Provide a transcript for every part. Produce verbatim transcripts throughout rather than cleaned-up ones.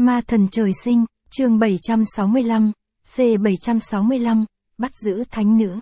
Ma thần trời sinh, chương bảy trăm sáu mươi lăm, C bảy trăm sáu mươi lăm, bắt giữ thánh nữ.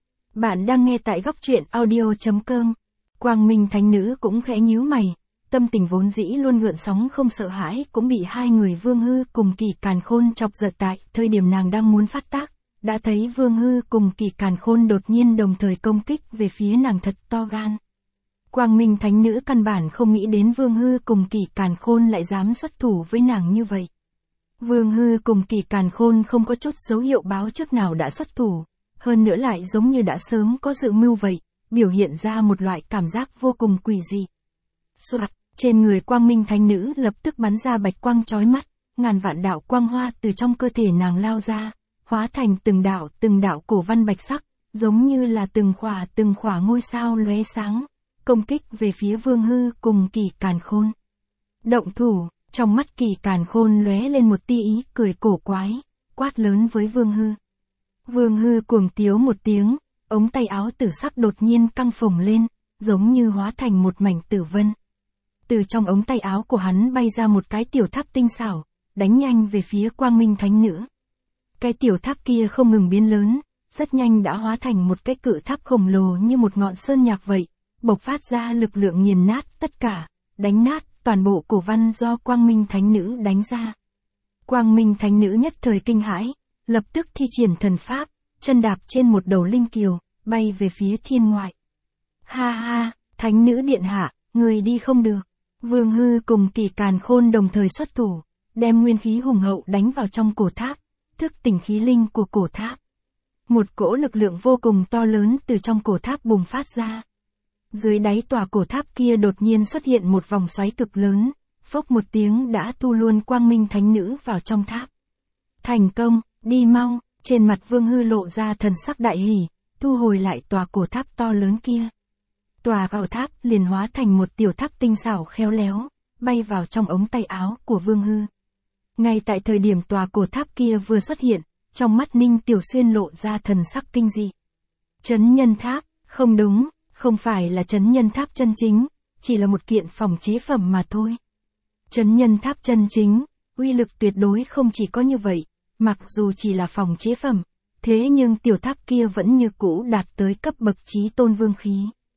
Bạn đang nghe tại góc truyện audio chấm com. Quang Minh thánh nữ cũng khẽ nhíu mày, tâm tình vốn dĩ luôn gợn sóng không sợ hãi cũng bị hai người Vương Hư cùng Kỳ Càn Khôn chọc giận tại thời điểm nàng đang muốn phát tác, đã thấy Vương Hư cùng Kỳ Càn Khôn đột nhiên đồng thời công kích về phía nàng thật to gan. Quang Minh thánh nữ căn bản không nghĩ đến Vương Hư cùng Kỳ Càn Khôn lại dám xuất thủ với nàng như vậy. Vương Hư cùng Kỳ Càn Khôn không có chút dấu hiệu báo trước nào đã xuất thủ, hơn nữa lại giống như đã sớm có dự mưu vậy, biểu hiện ra một loại cảm giác vô cùng quỷ dị. Soạt, trên người Quang Minh thánh nữ lập tức bắn ra bạch quang chói mắt, ngàn vạn đạo quang hoa từ trong cơ thể nàng lao ra, hóa thành từng đạo từng đạo cổ văn bạch sắc, giống như là từng khỏa từng khỏa ngôi sao lóe sáng, công kích về phía Vương Hư cùng Kỳ Càn Khôn. Động thủ, trong mắt Kỳ Càn Khôn lóe lên một tia ý cười cổ quái, quát lớn với Vương Hư. Vương Hư cuồng tiếu một tiếng, ống tay áo tử sắc đột nhiên căng phồng lên, giống như hóa thành một mảnh tử vân. Từ trong ống tay áo của hắn bay ra một cái tiểu tháp tinh xảo, đánh nhanh về phía Quang Minh thánh nữ. Cái tiểu tháp kia không ngừng biến lớn, rất nhanh đã hóa thành một cái cự tháp khổng lồ như một ngọn sơn nhạc vậy, bộc phát ra lực lượng nghiền nát tất cả, đánh nát toàn bộ cổ văn do Quang Minh thánh nữ đánh ra. Quang Minh thánh nữ nhất thời kinh hãi, lập tức thi triển thần pháp, chân đạp trên một đầu linh kiều, bay về phía thiên ngoại. Ha ha, thánh nữ điện hạ, người đi không được. Vương Hư cùng Kỳ Càn Khôn đồng thời xuất thủ, đem nguyên khí hùng hậu đánh vào trong cổ tháp, thức tỉnh khí linh của cổ tháp. Một cỗ lực lượng vô cùng to lớn từ trong cổ tháp bùng phát ra. Dưới đáy tòa cổ tháp kia đột nhiên xuất hiện một vòng xoáy cực lớn, phốc một tiếng đã thu luôn Quang Minh thánh nữ vào trong tháp. Thành công, đi mau, trên mặt Vương Hư lộ ra thần sắc đại hỉ, thu hồi lại tòa cổ tháp to lớn kia. Tòa cổ tháp liền hóa thành một tiểu tháp tinh xảo khéo léo, bay vào trong ống tay áo của Vương Hư. Ngay tại thời điểm tòa cổ tháp kia vừa xuất hiện, trong mắt Ninh Tiểu Xuyên lộ ra thần sắc kinh dị. Chấn nhân tháp, không đúng, không phải là chấn nhân tháp chân chính, chỉ là một kiện phòng chế phẩm mà thôi. Chấn nhân tháp chân chính, uy lực tuyệt đối không chỉ có như vậy, mặc dù chỉ là phòng chế phẩm, thế nhưng tiểu tháp kia vẫn như cũ đạt tới cấp bậc chí tôn vương khí.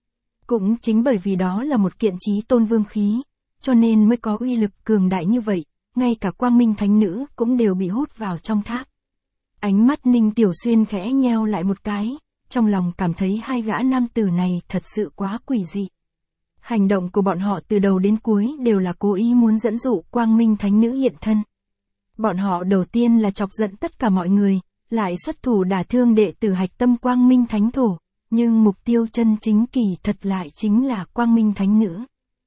Cũng chính bởi vì đó là một kiện chí tôn vương khí, cho nên mới có uy lực cường đại như vậy, ngay cả Quang Minh thánh nữ cũng đều bị hút vào trong tháp. Ánh mắt Ninh Tiểu Xuyên khẽ nheo lại một cái, trong lòng cảm thấy hai gã nam tử này thật sự quá quỷ dị. Hành động của bọn họ từ đầu đến cuối đều là cố ý muốn dẫn dụ Quang Minh thánh nữ hiện thân. Bọn họ đầu tiên là chọc giận tất cả mọi người, lại xuất thủ đả thương đệ tử hạch tâm Quang Minh thánh thổ, nhưng mục tiêu chân chính kỳ thật lại chính là Quang Minh thánh nữ.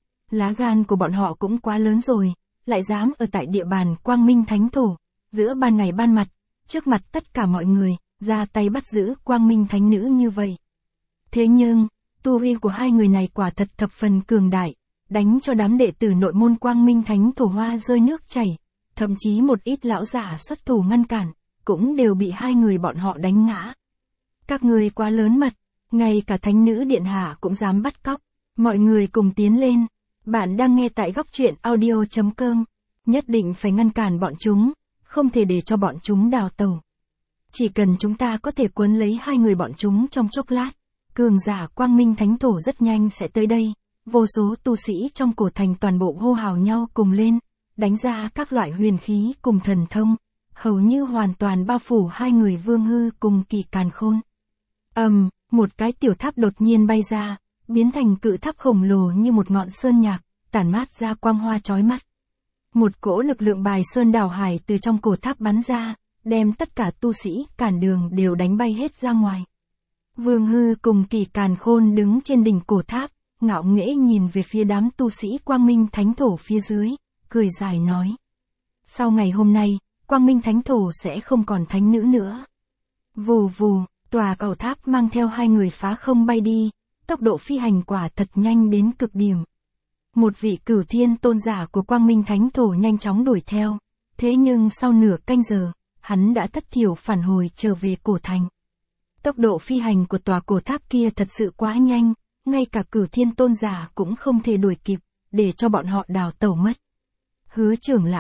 Lá gan của bọn họ cũng quá lớn rồi, lại dám ở tại địa bàn Quang Minh thánh thổ, giữa ban ngày ban mặt, trước mặt tất cả mọi người, ra tay bắt giữ Quang Minh thánh nữ như vậy. Thế nhưng, tu vi của hai người này quả thật thập phần cường đại, đánh cho đám đệ tử nội môn Quang Minh thánh thổ hoa rơi nước chảy, thậm chí một ít lão giả xuất thủ ngăn cản, cũng đều bị hai người bọn họ đánh ngã. Các người quá lớn mật, ngay cả thánh nữ điện hạ cũng dám bắt cóc, mọi người cùng tiến lên. Bạn đang nghe tại góc truyện audio chấm com, nhất định phải ngăn cản bọn chúng, không thể để cho bọn chúng đào tẩu. Chỉ cần chúng ta có thể cuốn lấy hai người bọn chúng trong chốc lát, cường giả Quang Minh thánh thổ rất nhanh sẽ tới đây. Vô số tu sĩ trong cổ thành toàn bộ hô hào nhau cùng lên, đánh ra các loại huyền khí cùng thần thông, hầu như hoàn toàn bao phủ hai người Vương Hư cùng Kỳ Càn Khôn. Ầm, um, một cái tiểu tháp đột nhiên bay ra, biến thành cự tháp khổng lồ như một ngọn sơn nhạc, tản mát ra quang hoa chói mắt. Một cỗ lực lượng bài sơn đảo hải từ trong cổ tháp bắn ra, đem tất cả tu sĩ cản đường đều đánh bay hết ra ngoài. Vương Hư cùng Kỳ Càn Khôn đứng trên đỉnh cổ tháp, ngạo nghễ nhìn về phía đám tu sĩ Quang Minh thánh thổ phía dưới, cười dài nói. Sau ngày hôm nay, Quang Minh thánh thổ sẽ không còn thánh nữ nữa. Vù vù, tòa cầu tháp mang theo hai người phá không bay đi, tốc độ phi hành quả thật nhanh đến cực điểm. Một vị cửu thiên tôn giả của Quang Minh thánh thổ nhanh chóng đuổi theo, thế nhưng sau nửa canh giờ, hắn đã thất thiểu phản hồi trở về cổ thành. Tốc độ phi hành của tòa cổ tháp kia thật sự quá nhanh, ngay cả cửu thiên tôn giả cũng không thể đuổi kịp, để cho bọn họ đào tẩu mất. Hứa trưởng lão,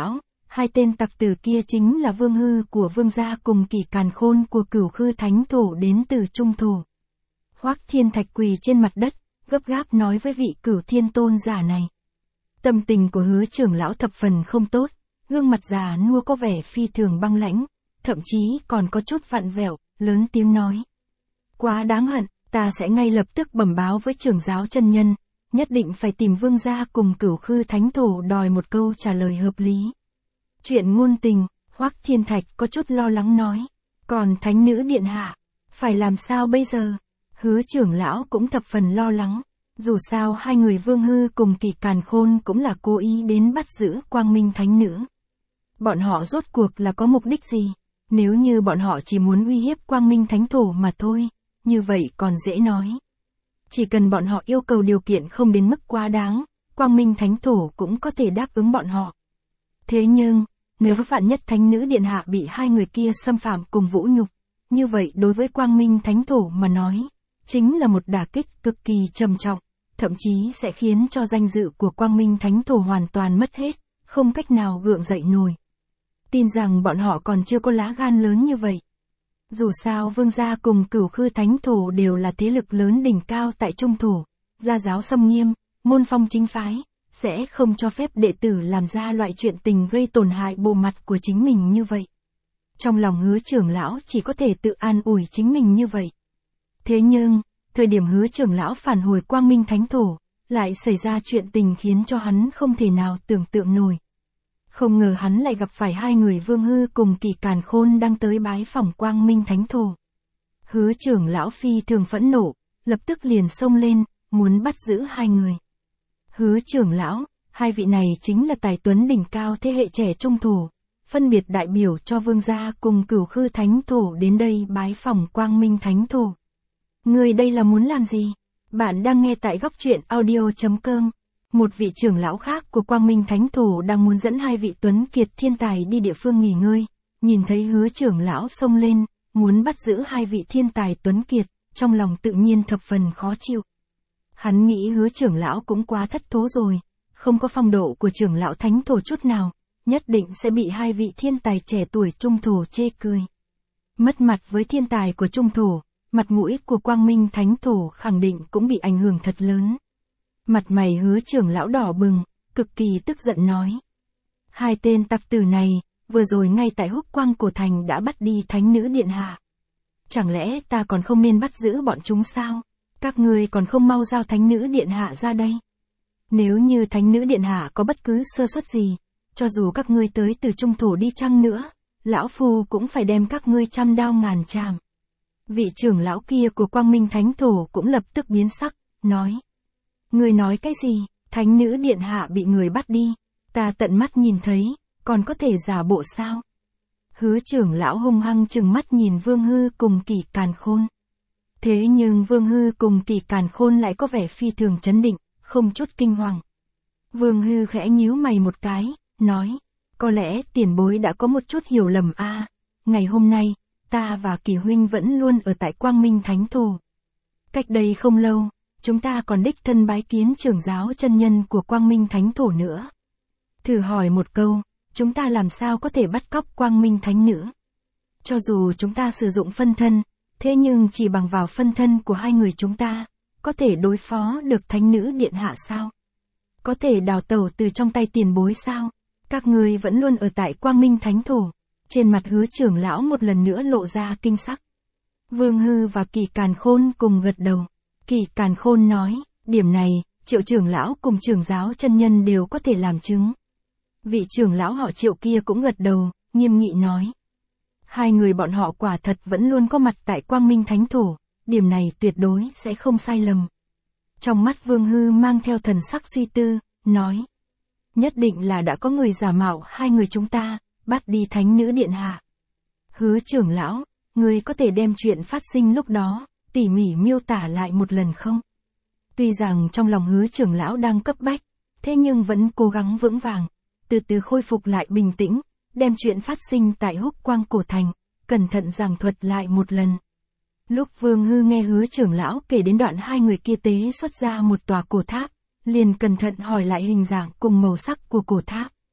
hai tên tặc tử kia chính là Vương Hư của Vương gia cùng Kỷ Càn Khôn của Cửu Khư Thánh Thổ đến từ Trung Thổ. Hoắc Thiên Thạch quỳ trên mặt đất, gấp gáp nói với vị Cửu Thiên Tôn giả này. Tâm tình của Hứa trưởng lão thập phần không tốt, gương mặt già nua có vẻ phi thường băng lãnh, thậm chí còn có chút vặn vẹo, lớn tiếng nói. Quá đáng hận, ta sẽ ngay lập tức bẩm báo với trưởng giáo chân nhân, nhất định phải tìm Vương gia cùng Cửu Khư Thánh Thổ đòi một câu trả lời hợp lý. Chuyện ngôn tình, Hoắc Thiên Thạch có chút lo lắng nói. Còn Thánh Nữ Điện Hạ, phải làm sao bây giờ? Hứa trưởng lão cũng thập phần lo lắng. Dù sao hai người Vương Hư cùng Kỷ Càn Khôn cũng là cố ý đến bắt giữ Quang Minh Thánh Nữ. Bọn họ rốt cuộc là có mục đích gì? Nếu như bọn họ chỉ muốn uy hiếp Quang Minh Thánh Thổ mà thôi, như vậy còn dễ nói. Chỉ cần bọn họ yêu cầu điều kiện không đến mức quá đáng, Quang Minh Thánh Thổ cũng có thể đáp ứng bọn họ. Thế nhưng, nếu vạn nhất Thánh Nữ Điện Hạ bị hai người kia xâm phạm cùng vũ nhục, như vậy đối với Quang Minh Thánh Thổ mà nói, chính là một đả kích cực kỳ trầm trọng, thậm chí sẽ khiến cho danh dự của Quang Minh Thánh Thổ hoàn toàn mất hết, không cách nào gượng dậy nổi. Tin rằng bọn họ còn chưa có lá gan lớn như vậy. Dù sao Vương gia cùng Cửu Khư Thánh Thổ đều là thế lực lớn đỉnh cao tại Trung Thổ, gia giáo xâm nghiêm, môn phong chính phái, sẽ không cho phép đệ tử làm ra loại chuyện tình gây tổn hại bộ mặt của chính mình như vậy. Trong lòng Hứa trưởng lão chỉ có thể tự an ủi chính mình như vậy. Thế nhưng, thời điểm Hứa trưởng lão phản hồi Quang Minh Thánh Thổ, lại xảy ra chuyện tình khiến cho hắn không thể nào tưởng tượng nổi. Không ngờ hắn lại gặp phải hai người Vương Hư cùng Kỷ Càn Khôn đang tới bái phỏng Quang Minh Thánh Thổ. Hứa trưởng lão phi thường phẫn nộ, lập tức liền xông lên, muốn bắt giữ hai người. Hứa trưởng lão, hai vị này chính là tài tuấn đỉnh cao thế hệ trẻ Trung Thổ, phân biệt đại biểu cho Vương gia cùng Cửu Khư Thánh Thổ đến đây bái phỏng Quang Minh Thánh Thổ. Người đây là muốn làm gì? Bạn đang nghe tại góc truyện audio chấm com. Một vị trưởng lão khác của Quang Minh Thánh Thổ đang muốn dẫn hai vị tuấn kiệt thiên tài đi địa phương nghỉ ngơi, nhìn thấy Hứa trưởng lão xông lên, muốn bắt giữ hai vị thiên tài tuấn kiệt, trong lòng tự nhiên thập phần khó chịu. Hắn nghĩ Hứa trưởng lão cũng quá thất thố rồi, không có phong độ của trưởng lão Thánh Thổ chút nào, nhất định sẽ bị hai vị thiên tài trẻ tuổi Trung Thổ chê cười. Mất mặt với thiên tài của Trung Thổ, mặt mũi của Quang Minh Thánh Thổ khẳng định cũng bị ảnh hưởng thật lớn. Mặt mày Hứa trưởng lão đỏ bừng, cực kỳ tức giận nói. Hai tên tặc tử này, vừa rồi ngay tại Húc Quang Cổ Thành đã bắt đi Thánh Nữ Điện Hạ. Chẳng lẽ ta còn không nên bắt giữ bọn chúng sao? Các ngươi còn không mau giao Thánh Nữ Điện Hạ ra đây. Nếu như Thánh Nữ Điện Hạ có bất cứ sơ suất gì, cho dù các ngươi tới từ Trung Thổ đi chăng nữa, lão phu cũng phải đem các ngươi trăm đao ngàn chàm. Vị trưởng lão kia của Quang Minh Thánh Thổ cũng lập tức biến sắc, nói. Ngươi nói cái gì? Thánh Nữ Điện Hạ bị người bắt đi, ta tận mắt nhìn thấy, còn có thể giả bộ sao? Hứa trưởng lão hung hăng trừng mắt nhìn Vương Hư cùng Kỷ Càn Khôn. Thế nhưng Vương Hư cùng Kỷ Càn Khôn lại có vẻ phi thường chấn định, không chút kinh hoàng. Vương Hư khẽ nhíu mày một cái, nói, có lẽ tiền bối đã có một chút hiểu lầm a. À, ngày hôm nay, ta và Kỷ huynh vẫn luôn ở tại Quang Minh Thánh Thổ. Cách đây không lâu, chúng ta còn đích thân bái kiến trưởng giáo chân nhân của Quang Minh Thánh Thổ nữa. Thử hỏi một câu, chúng ta làm sao có thể bắt cóc Quang Minh Thánh Nữ? Cho dù chúng ta sử dụng phân thân, thế nhưng chỉ bằng vào phân thân của hai người chúng ta, có thể đối phó được Thánh Nữ Điện Hạ sao? Có thể đào tẩu từ trong tay tiền bối sao? Các ngươi vẫn luôn ở tại Quang Minh Thánh Thổ. Trên mặt Hứa trưởng lão một lần nữa lộ ra kinh sắc. Vương Hư và Kỷ Càn Khôn cùng gật đầu. Kỷ Càn Khôn nói, điểm này, Triệu trưởng lão cùng trưởng giáo chân nhân đều có thể làm chứng. Vị trưởng lão họ Triệu kia cũng gật đầu, nghiêm nghị nói. Hai người bọn họ quả thật vẫn luôn có mặt tại Quang Minh Thánh Thổ, điểm này tuyệt đối sẽ không sai lầm. Trong mắt Vương Hư mang theo thần sắc suy tư, nói. Nhất định là đã có người giả mạo hai người chúng ta, bắt đi Thánh Nữ Điện Hạ. Hứa trưởng lão, người có thể đem chuyện phát sinh lúc đó, tỉ mỉ miêu tả lại một lần không? Tuy rằng trong lòng Hứa trưởng lão đang cấp bách, thế nhưng vẫn cố gắng vững vàng, từ từ khôi phục lại bình tĩnh, đem chuyện phát sinh tại Húc Quang Cổ Thành, cẩn thận giảng thuật lại một lần. Lúc Vương Hư nghe Hứa trưởng lão kể đến đoạn hai người kia tế xuất ra một tòa cổ tháp, liền cẩn thận hỏi lại hình dạng cùng màu sắc của cổ tháp.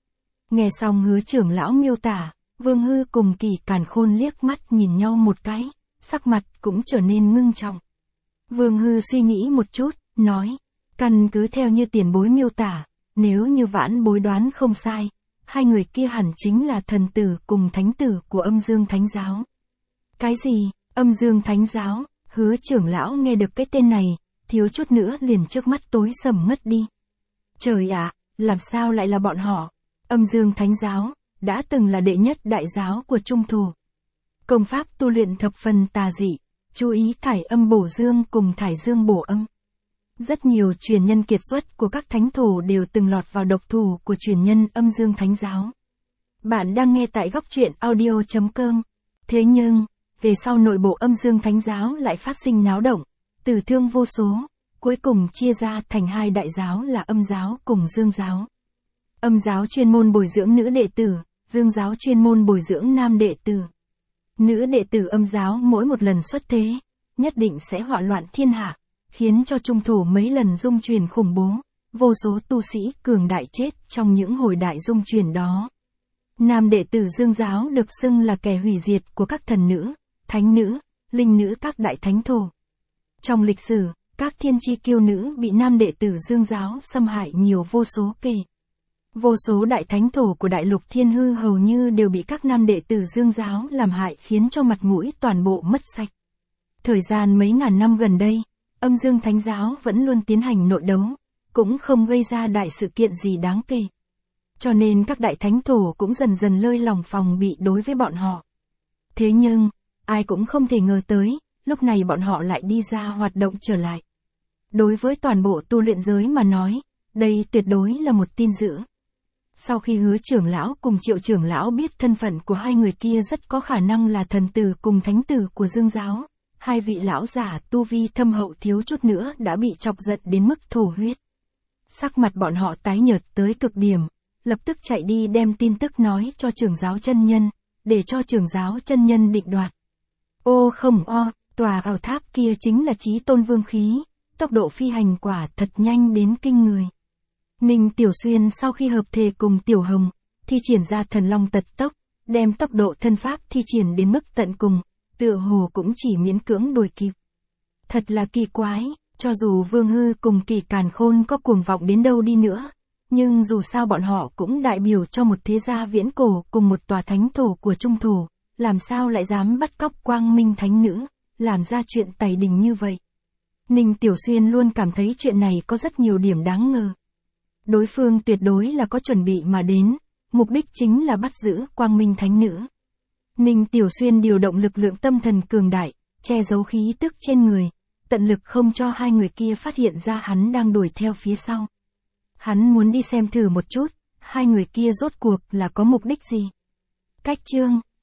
Nghe xong Hứa trưởng lão miêu tả, Vương Hư cùng Kỳ Càn Khôn liếc mắt nhìn nhau một cái, sắc mặt cũng trở nên ngưng trọng. Vương Hư suy nghĩ một chút, nói, căn cứ theo như tiền bối miêu tả, nếu như vãn bối đoán không sai, hai người kia hẳn chính là thần tử cùng thánh tử của Âm Dương Thánh Giáo. Cái gì, Âm Dương Thánh Giáo? Hứa trưởng lão nghe được cái tên này, thiếu chút nữa liền trước mắt tối sầm ngất đi. Trời ạ, làm sao lại là bọn họ? Âm Dương Thánh Giáo, đã từng là đệ nhất đại giáo của Trung Thổ. Công pháp tu luyện thập phần tà dị, chú ý thải âm bổ dương cùng thải dương bổ âm. Rất nhiều truyền nhân kiệt xuất của các thánh thổ đều từng lọt vào độc thủ của truyền nhân Âm Dương Thánh Giáo. Bạn đang nghe tại góc truyện audio chấm com. Thế nhưng, về sau nội bộ Âm Dương Thánh Giáo lại phát sinh náo động, tử thương vô số, cuối cùng chia ra thành hai đại giáo là Âm Giáo cùng Dương Giáo. Âm Giáo chuyên môn bồi dưỡng nữ đệ tử, Dương Giáo chuyên môn bồi dưỡng nam đệ tử. Nữ đệ tử Âm Giáo mỗi một lần xuất thế, nhất định sẽ họa loạn thiên hạ, khiến cho Trung Thổ mấy lần dung chuyển khủng bố, vô số tu sĩ cường đại chết trong những hồi đại dung chuyển đó. Nam đệ tử Dương Giáo được xưng là kẻ hủy diệt của các thần nữ, thánh nữ, linh nữ các đại thánh thổ. Trong lịch sử, các thiên chi kiêu nữ bị nam đệ tử Dương Giáo xâm hại nhiều vô số kể. Vô số đại thánh thổ của đại lục thiên hư hầu như đều bị các nam đệ tử Dương Giáo làm hại khiến cho mặt mũi toàn bộ mất sạch. Thời gian mấy ngàn năm gần đây, Âm Dương Thánh Giáo vẫn luôn tiến hành nội đấu, cũng không gây ra đại sự kiện gì đáng kể. Cho nên các đại thánh thổ cũng dần dần lơi lòng phòng bị đối với bọn họ. Thế nhưng, ai cũng không thể ngờ tới, lúc này bọn họ lại đi ra hoạt động trở lại. Đối với toàn bộ tu luyện giới mà nói, đây tuyệt đối là một tin dữ. Sau khi Hứa trưởng lão cùng Triệu trưởng lão biết thân phận của hai người kia rất có khả năng là thần tử cùng thánh tử của Dương Giáo, hai vị lão giả tu vi thâm hậu thiếu chút nữa đã bị chọc giận đến mức thổ huyết. Sắc mặt bọn họ tái nhợt tới cực điểm, lập tức chạy đi đem tin tức nói cho trưởng giáo chân nhân, để cho trưởng giáo chân nhân định đoạt. Ô không o, tòa ảo tháp kia chính là Chí Tôn Vương khí, tốc độ phi hành quả thật nhanh đến kinh người. Ninh Tiểu Xuyên sau khi hợp thể cùng Tiểu Hồng, thi triển ra thần long tật tốc, đem tốc độ thân pháp thi triển đến mức tận cùng, tựa hồ cũng chỉ miễn cưỡng đuổi kịp. Thật là kỳ quái, cho dù Vương Hư cùng Kỳ Càn Khôn có cuồng vọng đến đâu đi nữa, nhưng dù sao bọn họ cũng đại biểu cho một thế gia viễn cổ cùng một tòa thánh thổ của Trung Thổ, làm sao lại dám bắt cóc Quang Minh Thánh Nữ, làm ra chuyện tày đình như vậy. Ninh Tiểu Xuyên luôn cảm thấy chuyện này có rất nhiều điểm đáng ngờ. Đối phương tuyệt đối là có chuẩn bị mà đến, mục đích chính là bắt giữ Quang Minh Thánh Nữ. Ninh Tiểu Xuyên điều động lực lượng tâm thần cường đại, che giấu khí tức trên người, tận lực không cho hai người kia phát hiện ra hắn đang đuổi theo phía sau. Hắn muốn đi xem thử một chút, hai người kia rốt cuộc là có mục đích gì. Cách chương